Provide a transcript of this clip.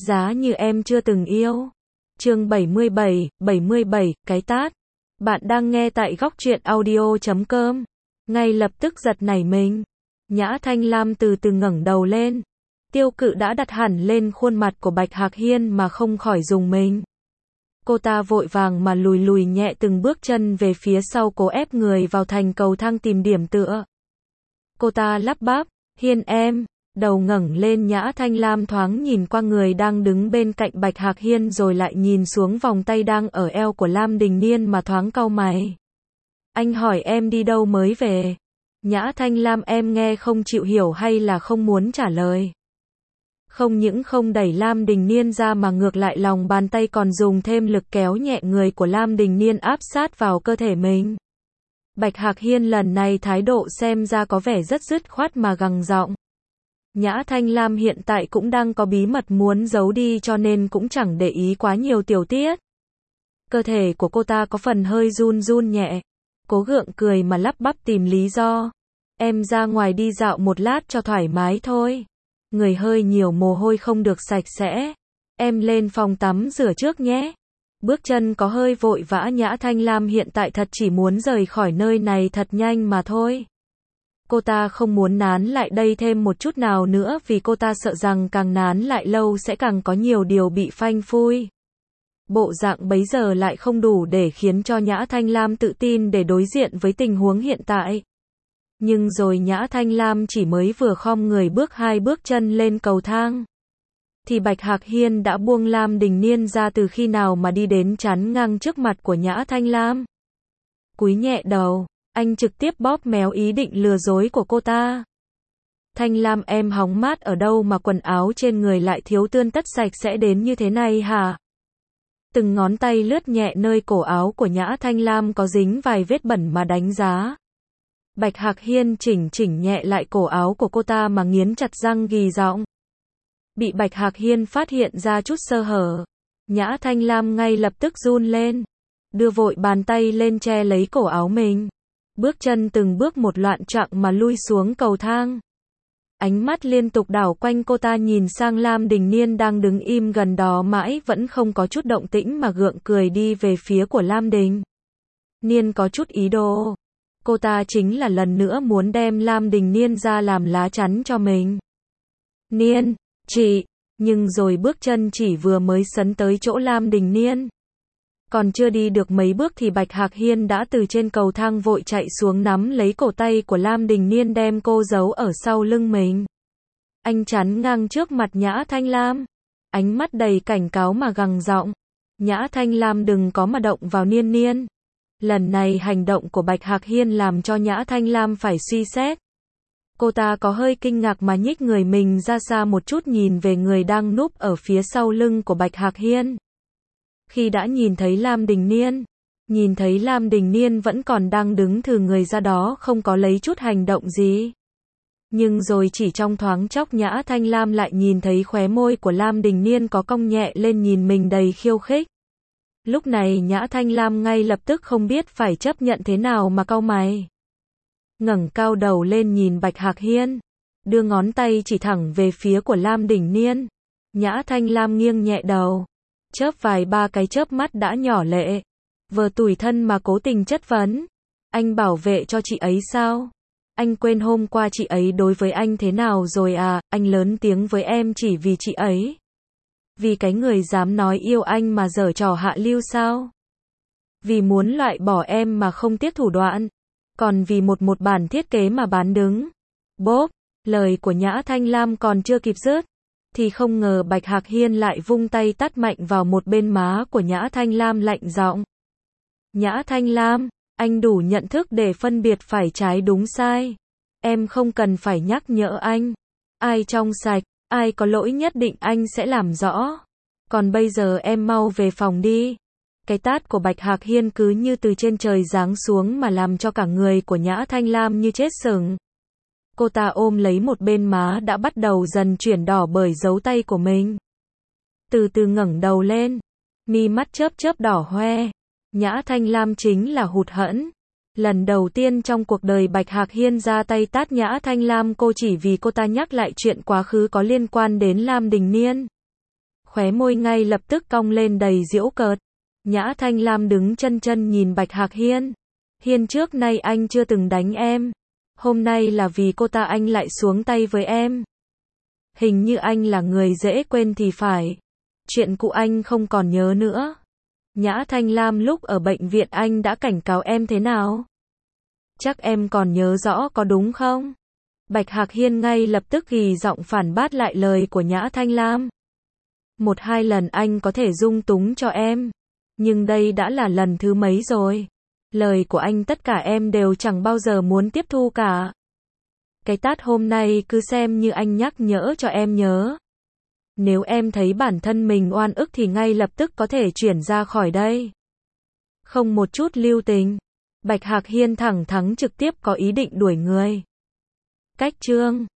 Giá như em chưa từng yêu. Chương 77, cái tát. Bạn đang nghe tại góc truyện audio.com. Ngay lập tức giật nảy mình. Nhã Thanh Lam từ từ ngẩng đầu lên. Tiêu Cự đã đặt hẳn lên khuôn mặt của Bạch Hạc Hiên mà không khỏi rùng mình. Cô ta vội vàng mà lùi lùi nhẹ từng bước chân về phía sau, cố ép người vào thành cầu thang tìm điểm tựa. Cô ta lắp bắp, Hiên em. Đầu ngẩng lên, Nhã Thanh Lam thoáng nhìn qua người đang đứng bên cạnh Bạch Hạc Hiên rồi lại nhìn xuống vòng tay đang ở eo của Lam Đình Niên mà thoáng cau mày. Anh hỏi em đi đâu mới về? Nhã Thanh Lam, em nghe không chịu hiểu hay là không muốn trả lời? Không những không đẩy Lam Đình Niên ra mà ngược lại lòng bàn tay còn dùng thêm lực kéo nhẹ người của Lam Đình Niên áp sát vào cơ thể mình. Bạch Hạc Hiên lần này thái độ xem ra có vẻ rất dứt khoát mà gằn giọng. Nhã Thanh Lam hiện tại cũng đang có bí mật muốn giấu đi cho nên cũng chẳng để ý quá nhiều tiểu tiết. Cơ thể của cô ta có phần hơi run run nhẹ. Cố gượng cười mà lắp bắp tìm lý do. Em ra ngoài đi dạo một lát cho thoải mái thôi. Người hơi nhiều mồ hôi không được sạch sẽ. Em lên phòng tắm rửa trước nhé. Bước chân có hơi vội vã, Nhã Thanh Lam hiện tại thật chỉ muốn rời khỏi nơi này thật nhanh mà thôi. Cô ta không muốn nán lại đây thêm một chút nào nữa vì cô ta sợ rằng càng nán lại lâu sẽ càng có nhiều điều bị phanh phui. Bộ dạng bấy giờ lại không đủ để khiến cho Nhã Thanh Lam tự tin để đối diện với tình huống hiện tại. Nhưng rồi Nhã Thanh Lam chỉ mới vừa khom người bước 2 bước chân lên cầu thang. Thì Bạch Hạc Hiên đã buông Lam Đình Niên ra từ khi nào mà đi đến chắn ngang trước mặt của Nhã Thanh Lam. Cúi nhẹ đầu, anh trực tiếp bóp méo ý định lừa dối của cô ta. Thanh Lam, em hóng mát ở đâu mà quần áo trên người lại thiếu tươn tất sạch sẽ đến như thế này hả? Từng ngón tay lướt nhẹ nơi cổ áo của Nhã Thanh Lam có dính vài vết bẩn mà đánh giá. Bạch Hạc Hiên chỉnh nhẹ lại cổ áo của cô ta mà nghiến chặt răng gì giọng. Bị Bạch Hạc Hiên phát hiện ra chút sơ hở, Nhã Thanh Lam ngay lập tức run lên, đưa vội bàn tay lên che lấy cổ áo mình. Bước chân từng bước một loạn choạng mà lui xuống cầu thang. Ánh mắt liên tục đảo quanh, cô ta nhìn sang Lam Đình Niên đang đứng im gần đó mãi vẫn không có chút động tĩnh mà gượng cười đi về phía của Lam Đình Niên có chút ý đồ. Cô ta chính là lần nữa muốn đem Lam Đình Niên ra làm lá chắn cho mình. Niên, chị, nhưng rồi bước chân chỉ vừa mới sấn tới chỗ Lam Đình Niên. Còn chưa đi được mấy bước thì Bạch Hạc Hiên đã từ trên cầu thang vội chạy xuống nắm lấy cổ tay của Lam Đình Niên đem cô giấu ở sau lưng mình. Anh chắn ngang trước mặt Nhã Thanh Lam. Ánh mắt đầy cảnh cáo mà gằn giọng. Nhã Thanh Lam, đừng có mà động vào Niên Niên. Lần này hành động của Bạch Hạc Hiên làm cho Nhã Thanh Lam phải suy xét. Cô ta có hơi kinh ngạc mà nhích người mình ra xa một chút nhìn về người đang núp ở phía sau lưng của Bạch Hạc Hiên. Khi đã nhìn thấy Lam Đình Niên vẫn còn đang đứng thừ người ra đó không có lấy chút hành động gì. Nhưng rồi chỉ trong thoáng chốc Nhã Thanh Lam lại nhìn thấy khóe môi của Lam Đình Niên có cong nhẹ lên nhìn mình đầy khiêu khích. Lúc này Nhã Thanh Lam ngay lập tức không biết phải chấp nhận thế nào mà cau mày. Ngẩng cao đầu lên nhìn Bạch Hạc Hiên, đưa ngón tay chỉ thẳng về phía của Lam Đình Niên. Nhã Thanh Lam nghiêng nhẹ đầu, chớp vài ba cái chớp mắt đã nhỏ lệ, vờ tủi thân mà cố tình chất vấn. Anh bảo vệ cho chị ấy sao? Anh quên hôm qua chị ấy đối với anh thế nào rồi à? Anh lớn tiếng với em chỉ vì chị ấy. Vì cái người dám nói yêu anh mà giở trò hạ lưu sao? Vì muốn loại bỏ em mà không tiếc thủ đoạn. Còn vì một bản thiết kế mà bán đứng. Bốp, lời của Nhã Thanh Lam còn chưa kịp dứt, thì không ngờ Bạch Hạc Hiên lại vung tay tát mạnh vào một bên má của Nhã Thanh Lam, lạnh giọng. Nhã Thanh Lam, anh đủ nhận thức để phân biệt phải trái đúng sai. Em không cần phải nhắc nhở anh. Ai trong sạch, ai có lỗi nhất định anh sẽ làm rõ. Còn bây giờ em mau về phòng đi. Cái tát của Bạch Hạc Hiên cứ như từ trên trời giáng xuống mà làm cho cả người của Nhã Thanh Lam như chết sững. Cô ta ôm lấy một bên má đã bắt đầu dần chuyển đỏ bởi dấu tay của mình. Từ từ ngẩng đầu lên, mi mắt chớp chớp đỏ hoe. Nhã Thanh Lam chính là hụt hẫng. Lần đầu tiên trong cuộc đời Bạch Hạc Hiên ra tay tát Nhã Thanh Lam cô chỉ vì cô ta nhắc lại chuyện quá khứ có liên quan đến Lam Đình Niên. Khóe môi ngay lập tức cong lên đầy giễu cợt. Nhã Thanh Lam đứng chân chân nhìn Bạch Hạc Hiên. Hiên, trước nay anh chưa từng đánh em. Hôm nay là vì cô ta anh lại xuống tay với em. Hình như anh là người dễ quên thì phải. Chuyện cũ anh không còn nhớ nữa. Nhã Thanh Lam, lúc ở bệnh viện anh đã cảnh cáo em thế nào? Chắc em còn nhớ rõ có đúng không? Bạch Hạc Hiên ngay lập tức gì giọng phản bác lại lời của Nhã Thanh Lam. 1-2 lần anh có thể dung túng cho em. Nhưng đây đã là lần thứ mấy rồi. Lời của anh tất cả em đều chẳng bao giờ muốn tiếp thu cả. Cái tát hôm nay cứ xem như anh nhắc nhở cho em nhớ. Nếu em thấy bản thân mình oan ức thì ngay lập tức có thể chuyển ra khỏi đây. Không một chút lưu tình. Bạch Hạc Hiên thẳng thắn trực tiếp có ý định đuổi người. Cách chương